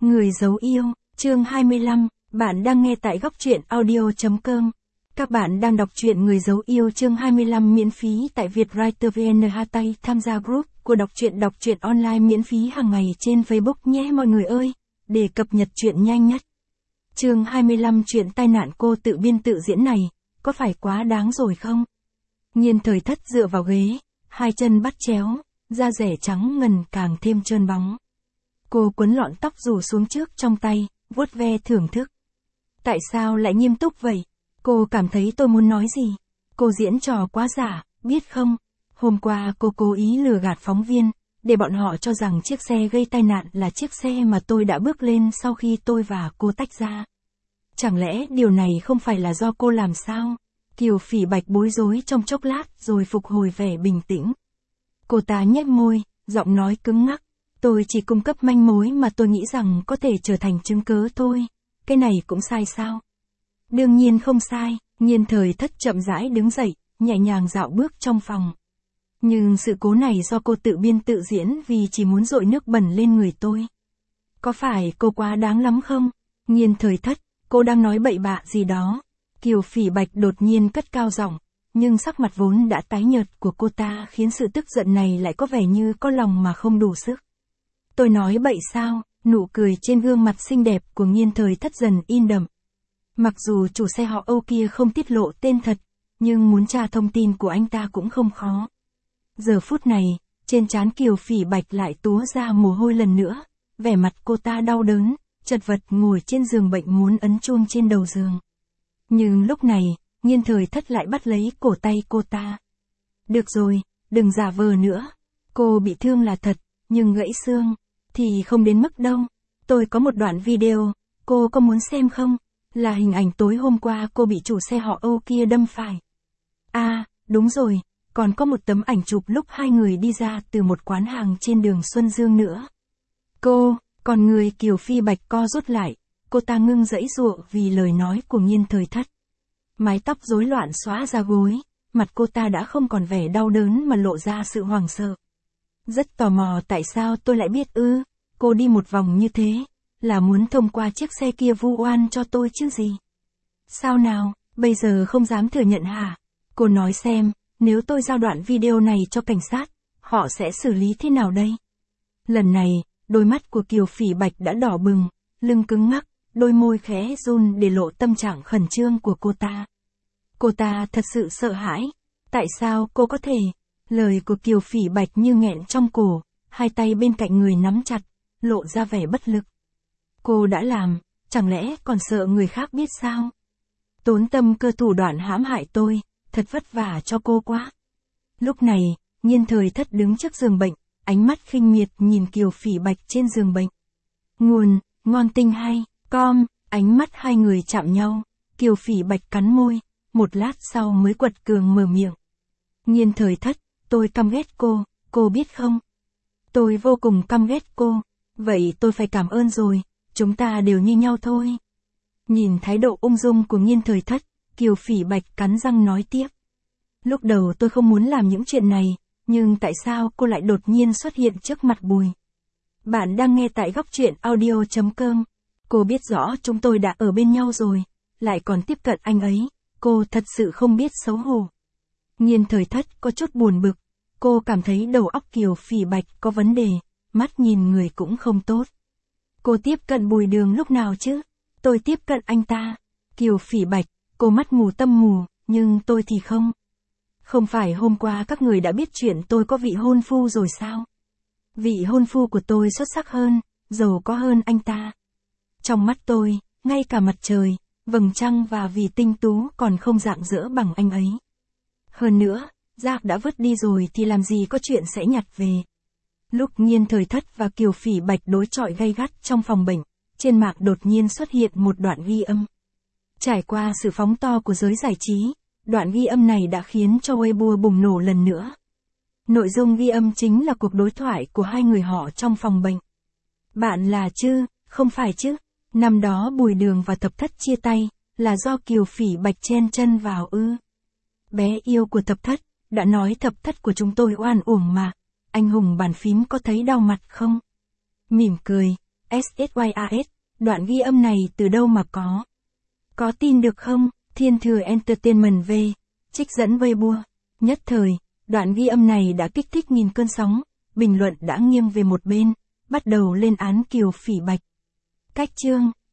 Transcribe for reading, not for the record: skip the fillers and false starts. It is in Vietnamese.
Người giấu yêu, chương 25, bạn đang nghe tại góc truyện audio.com. Các bạn đang đọc truyện Người giấu yêu chương 25 miễn phí tại Vietwriter VN. Tham gia group của đọc truyện online miễn phí hàng ngày trên Facebook nhé mọi người ơi, để cập nhật truyện nhanh nhất. Chương 25 chuyện tai nạn cô tự biên tự diễn này, có phải quá đáng rồi không? Nhiên Thời Thất dựa vào ghế, hai chân bắt chéo, da rẻ trắng ngần càng thêm trơn bóng. Cô quấn lọn tóc rủ xuống trước trong tay, vuốt ve thưởng thức. Tại sao lại nghiêm túc vậy? Cô cảm thấy tôi muốn nói gì? Cô diễn trò quá giả, biết không? Hôm qua cô cố ý lừa gạt phóng viên, để bọn họ cho rằng chiếc xe gây tai nạn là chiếc xe mà tôi đã bước lên sau khi tôi và cô tách ra. Chẳng lẽ điều này không phải là do cô làm sao? Kiều Phỉ Bạch bối rối trong chốc lát rồi phục hồi vẻ bình tĩnh. Cô ta nhếch môi, giọng nói cứng ngắc. Tôi chỉ cung cấp manh mối mà tôi nghĩ rằng có thể trở thành chứng cứ thôi. Cái này cũng sai sao? Đương nhiên không sai. Nhiên Thời Thất chậm rãi đứng dậy, nhẹ nhàng dạo bước trong phòng. Nhưng sự cố này do cô tự biên tự diễn vì chỉ muốn dội nước bẩn lên người tôi. Có phải cô quá đáng lắm không? Nhiên Thời Thất, cô đang nói bậy bạ gì đó. Kiều Phỉ Bạch đột nhiên cất cao giọng, nhưng sắc mặt vốn đã tái nhợt của cô ta khiến sự tức giận này lại có vẻ như có lòng mà không đủ sức. Tôi nói bậy sao? Nụ cười trên gương mặt xinh đẹp của Nhiên Thời Thất dần in đậm. Mặc dù chủ xe họ Âu kia không tiết lộ tên thật, nhưng muốn tra thông tin của anh ta cũng không khó. Giờ phút này, trên trán Kiều Phỉ Bạch lại túa ra mồ hôi lần nữa, vẻ mặt cô ta đau đớn, chật vật ngồi trên giường bệnh muốn ấn chuông trên đầu giường. Nhưng lúc này, Nhiên Thời Thất lại bắt lấy cổ tay cô ta. Được rồi, đừng giả vờ nữa. Cô bị thương là thật, nhưng gãy xương thì không đến mức đâu. Tôi có một đoạn video, cô có muốn xem không? Là hình ảnh tối hôm qua cô bị chủ xe họ Âu kia đâm phải. À, đúng rồi, còn có một tấm ảnh chụp lúc hai người đi ra từ một quán hàng trên đường Xuân Dương nữa. Còn người Kiều Phỉ Bạch co rút lại, cô ta ngưng giãy giụa vì lời nói của Nhiên Thời Thất. Mái tóc rối loạn xõa ra gối, mặt cô ta đã không còn vẻ đau đớn mà lộ ra sự hoảng sợ. Rất tò mò tại sao tôi lại biết ư? Cô đi một vòng như thế, là muốn thông qua chiếc xe kia vu oan cho tôi chứ gì? Sao nào, bây giờ không dám thừa nhận hả? Cô nói xem, nếu tôi giao đoạn video này cho cảnh sát, họ sẽ xử lý thế nào đây? Lần này, đôi mắt của Kiều Phỉ Bạch đã đỏ bừng, lưng cứng ngắc, đôi môi khẽ run để lộ tâm trạng khẩn trương của cô ta. Cô ta thật sự sợ hãi. Tại sao cô có thể? Lời của Kiều Phỉ Bạch như nghẹn trong cổ, hai tay bên cạnh người nắm chặt, lộ ra vẻ bất lực. Cô đã làm, chẳng lẽ còn sợ người khác biết sao? Tốn tâm cơ thủ đoạn hãm hại tôi, thật vất vả cho cô quá. Lúc này, Nhiên Thời Thất đứng trước giường bệnh, ánh mắt khinh miệt nhìn Kiều Phỉ Bạch trên giường bệnh. Nguồn, ngon tinh hay, ánh mắt hai người chạm nhau, Kiều Phỉ Bạch cắn môi, một lát sau mới quật cường mở miệng. Nhiên Thời Thất, tôi căm ghét cô biết không? Tôi vô cùng căm ghét cô, vậy tôi phải cảm ơn rồi, chúng ta đều như nhau thôi. Nhìn thái độ ung dung của Nhiên Thời Thất, Kiều Phỉ Bạch cắn răng nói tiếp. Lúc đầu tôi không muốn làm những chuyện này, nhưng tại sao cô lại đột nhiên xuất hiện trước mặt Bùi? Bạn đang nghe tại góc truyện audio.com. Cô biết rõ chúng tôi đã ở bên nhau rồi, lại còn tiếp cận anh ấy, cô thật sự không biết xấu hổ. Nhiên Thời Thất có chút buồn bực, cô cảm thấy đầu óc Kiều Phỉ Bạch có vấn đề, mắt nhìn người cũng không tốt. Cô tiếp cận Bùi Đường lúc nào chứ? Tôi tiếp cận anh ta. Kiều Phỉ Bạch, cô mắt mù tâm mù, nhưng tôi thì không. Không phải hôm qua các người đã biết chuyện tôi có vị hôn phu rồi sao? Vị hôn phu của tôi xuất sắc hơn, giàu có hơn anh ta. Trong mắt tôi, ngay cả mặt trời, vầng trăng và vì tinh tú còn không rạng rỡ bằng anh ấy. Hơn nữa, rác đã vứt đi rồi thì làm gì có chuyện sẽ nhặt về. Lúc Nhiên Thời Thất và Kiều Phỉ Bạch đối chọi gay gắt trong phòng bệnh, trên mạng đột nhiên xuất hiện một đoạn ghi âm. Trải qua sự phóng to của giới giải trí, đoạn ghi âm này đã khiến cho Weibo bùng nổ lần nữa. Nội dung ghi âm chính là cuộc đối thoại của hai người họ trong phòng bệnh. Bạn là chứ, không phải chứ? Năm đó Bùi Đường và Thập Thất chia tay, là do Kiều Phỉ Bạch chen chân vào ư? Bé yêu của Thập Thất, đã nói Thập Thất của chúng tôi oan uổng mà. Anh hùng bàn phím có thấy đau mặt không? Mỉm cười, SSYAS, đoạn ghi âm này từ đâu mà có? Có tin được không? Thiên Thừa Entertainment V, trích dẫn Weibo. Nhất thời, đoạn ghi âm này đã kích thích nghìn cơn sóng, bình luận đã nghiêng về một bên, bắt đầu lên án Kiều Phỉ Bạch. Cách chương